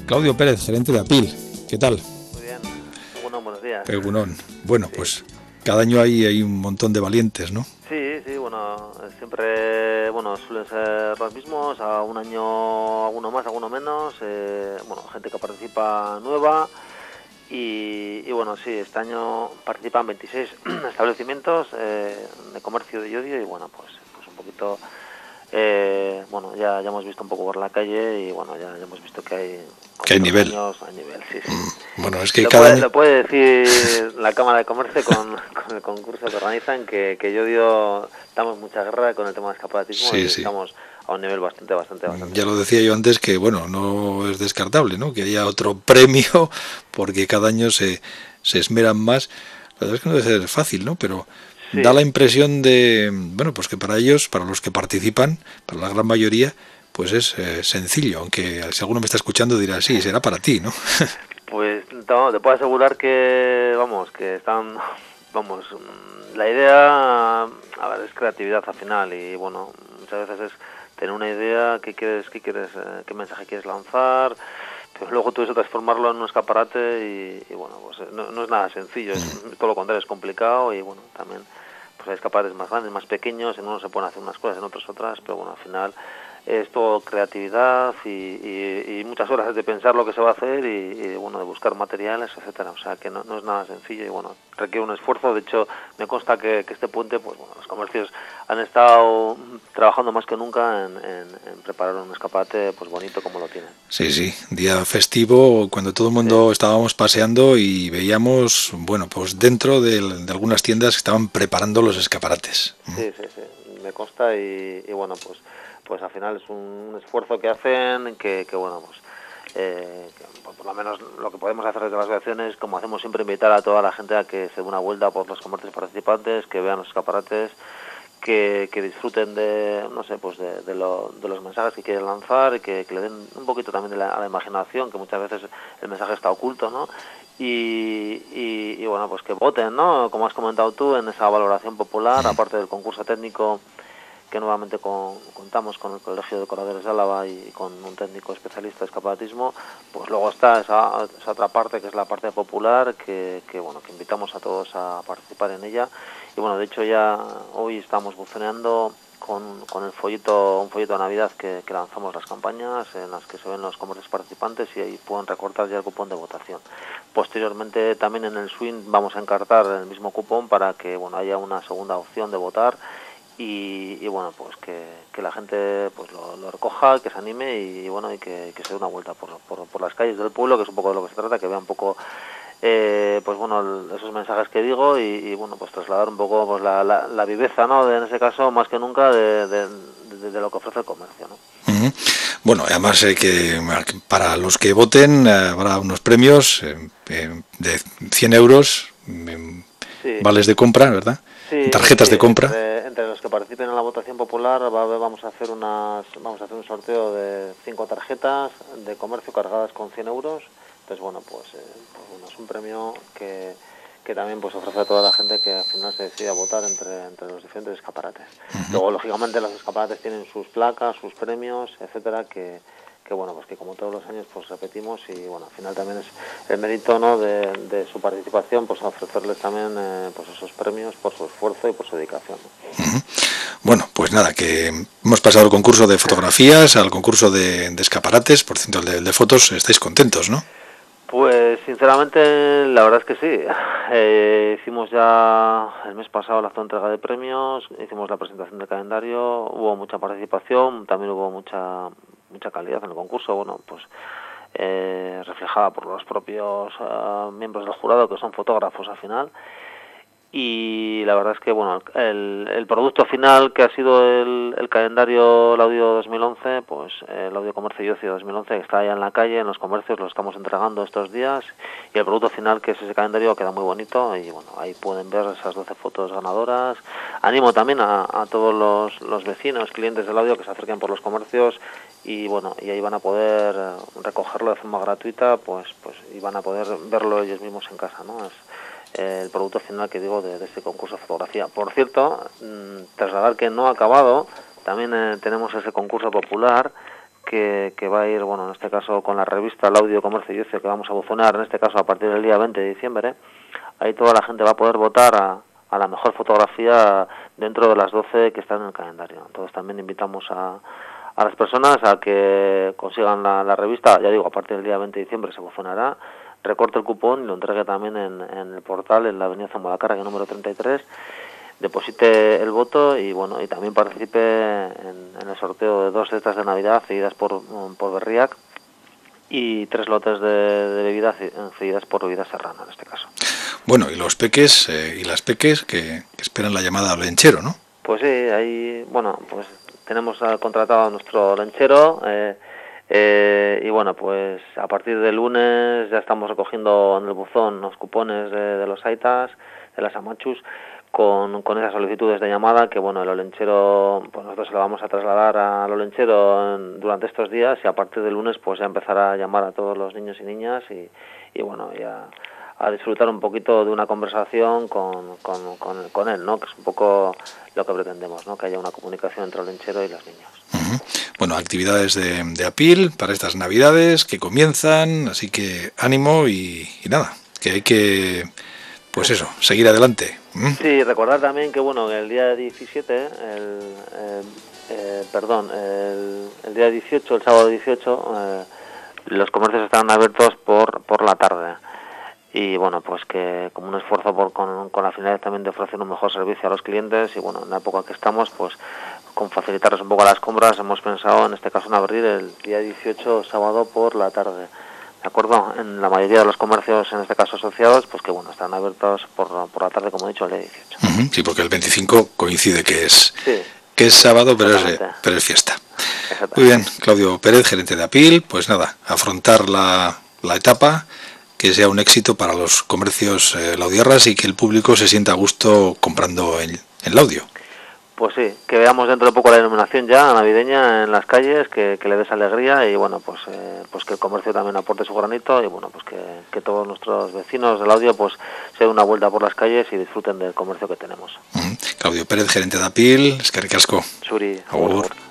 Claudio Pérez, gerente de APIL. ¿Qué tal? Muy bien. Bueno, buenos días. Egunon. Bueno, Sí. pues cada año hay un montón de valientes, ¿no? Sí, bueno, siempre, suelen ser los mismos, a un año alguno más, alguno menos, gente que participa nueva y bueno, sí, este año participan 26 establecimientos de comercio de yodio y bueno, pues un poquito, ya hemos visto un poco por la calle y bueno, ya hemos visto que hay, Que como hay otros nivel. años, hay nivel, sí. Bueno, es que cada año... Lo puede decir la Cámara de Comercio con el concurso que organizan, que yo damos mucha guerra con el tema del escaparatismo y Sí. estamos a un nivel bastante Ya lo bueno. decía yo antes que, bueno, no es descartable, ¿no? Que haya otro premio porque cada año se esmeran más. La verdad es que no debe ser fácil, ¿no? Pero da Sí, la impresión de, bueno, pues que para ellos, para los que participan, para la gran mayoría, pues es sencillo, aunque si alguno me está escuchando dirá, sí, será para ti, ¿no? pues no, te puedo asegurar que, que están, la idea, a ver, es creatividad al final y bueno, muchas veces es tener una idea, qué mensaje quieres lanzar, pero luego tú eso transformarlo en un escaparate y bueno, pues no es nada sencillo, es todo lo contrario, es complicado y bueno, también pues hay escaparates más grandes, más pequeños, en unos se pueden hacer unas cosas, en otros otras, pero bueno, al final es todo creatividad y muchas horas de pensar lo que se va a hacer y bueno, de buscar materiales, etcétera. O sea que no es nada sencillo y bueno, requiere un esfuerzo. De hecho, me consta que este puente, pues bueno, los comercios han estado trabajando más que nunca en preparar un escaparate pues bonito como lo tienen. Sí, día festivo, cuando todo el Sí, mundo estábamos paseando y veíamos, bueno, pues dentro de algunas tiendas que estaban preparando los escaparates. sí, me consta y bueno, pues al final es un esfuerzo que hacen que bueno, que por lo menos lo que podemos hacer desde las asociaciones, como hacemos siempre, invitar a toda la gente a que se dé una vuelta por los comercios participantes, que vean los escaparates, que disfruten de, no sé, pues de los mensajes que quieren lanzar y que le den un poquito también a la imaginación, que muchas veces el mensaje está oculto, ¿no? Y bueno, pues que voten, ¿no? Como has comentado tú, en esa valoración popular, aparte del concurso técnico que nuevamente contamos con el Colegio de Decoradores de Álava y con un técnico especialista de escaparatismo, pues luego está esa otra parte que es la parte popular bueno, que invitamos a todos a participar en ella y bueno, de hecho ya hoy estamos buceando con un folleto de Navidad que lanzamos las campañas en las que se ven los comercios participantes y ahí pueden recortar ya el cupón de votación. Posteriormente también en el swing vamos a encartar el mismo cupón para que bueno, haya una segunda opción de votar y bueno, pues que la gente pues lo recoja, que se anime y bueno, y que se dé una vuelta por las calles del pueblo, que es un poco de lo que se trata, que vea un poco pues bueno, esos mensajes que digo y bueno, pues trasladar un poco pues la viveza, ¿no? En ese caso, más que nunca, de lo que ofrece el comercio, ¿no? Bueno, además que para los que voten habrá unos premios de 100 euros, Sí, vales de compra, ¿verdad? sí, Tarjetas de compra. entre los que participen en la votación popular vamos a hacer un sorteo de 5 tarjetas de comercio cargadas con 100 euros. Entonces, bueno, pues bueno, es un premio que también pues ofrece a toda la gente que al final se decida votar entre los diferentes escaparates. Luego, lógicamente, los escaparates tienen sus placas, sus premios, etcétera, que bueno, pues que como todos los años pues repetimos y bueno, al final también es el mérito, ¿no? de su participación, pues ofrecerles también pues esos premios por su esfuerzo y por su dedicación, ¿no? Bueno, pues nada, que hemos pasado el concurso de fotografías al concurso de escaparates, por cierto, el de fotos, estáis contentos, ¿no? Pues sinceramente la verdad es que sí. Hicimos ya el mes pasado la entrega de premios, hicimos la presentación del calendario, hubo mucha participación, también hubo mucha calidad en el concurso, bueno, pues reflejada por los propios miembros del jurado que son fotógrafos al final. Y la verdad es que bueno, el producto final que ha sido el calendario Laudio 2011, pues el Laudio Comercio y Ocio 2011 que está ya en la calle, en los comercios, lo estamos entregando estos días y el producto final que es ese calendario queda muy bonito y bueno, ahí pueden ver esas 12 fotos ganadoras. Animo también a todos los vecinos, clientes del Laudio que se acerquen por los comercios y bueno, y ahí van a poder recogerlo de forma gratuita, pues y van a poder verlo ellos mismos en casa, ¿no? Es el producto final que digo de este concurso de fotografía. Por cierto, trasladar que no ha acabado, también tenemos ese concurso popular que va a ir, bueno, en este caso con la revista El Audio, Comercio y Ocio, que vamos a buzonear, en este caso a partir del día 20 de diciembre. Ahí toda la gente va a poder votar a la mejor fotografía dentro de las 12 que están en el calendario. Entonces también invitamos a las personas a que consigan la revista. Ya digo, a partir del día 20 de diciembre se buzoneará, recorte el cupón y lo entregue también en el portal, en la avenida Zamoracárraga, número 33, deposite el voto y bueno, y también participe en el sorteo de 2 cestas de Navidad cedidas por Berriac y 3 lotes de bebidas cedidas por Bebidas Serrano, en este caso. Bueno, y los peques y las peques que esperan la llamada al lenchero, ¿no? Pues sí, ahí, bueno, pues tenemos contratado a nuestro lenchero y bueno, pues a partir del lunes ya estamos recogiendo en el buzón los cupones de los aitas, de las amachus, con esas solicitudes de llamada que bueno, el olenchero, pues nosotros se lo vamos a trasladar al olenchero durante estos días y a partir del lunes pues ya empezará a llamar a todos los niños y niñas y bueno, ya a disfrutar un poquito de una conversación con él, ¿no? Que es un poco lo que pretendemos, ¿no? Que haya una comunicación entre el olenchero y los niños. Uh-huh. Bueno, actividades de APIL para estas Navidades que comienzan, así que ánimo y nada, que hay que, pues eso, seguir adelante. Sí, recordar también que bueno, el día 17, el día 18, el sábado 18, los comercios estarán abiertos por la tarde. Y bueno, pues que como un esfuerzo con la finalidad también de ofrecer un mejor servicio a los clientes y bueno, en la época que estamos, pues con facilitarles un poco las compras, hemos pensado en este caso en abrir el día 18, sábado por la tarde. ¿De acuerdo? En la mayoría de los comercios, en este caso asociados, pues que bueno, están abiertos por la tarde, como he dicho, el día 18. Uh-huh. Sí, porque el 25 coincide que es sábado, pero es fiesta. Muy bien, Claudio Pérez, gerente de APIL, pues nada, afrontar la etapa, que sea un éxito para los comercios laudiarras y que el público se sienta a gusto comprando en Laudio. Pues sí, que veamos dentro de poco la iluminación ya navideña en las calles, que le des alegría y bueno, pues que el comercio también aporte su granito y bueno, pues que todos nuestros vecinos del Audio pues se den una vuelta por las calles y disfruten del comercio que tenemos. Claudio Pérez, gerente de APIL, eskerrik asko. Suri, agur.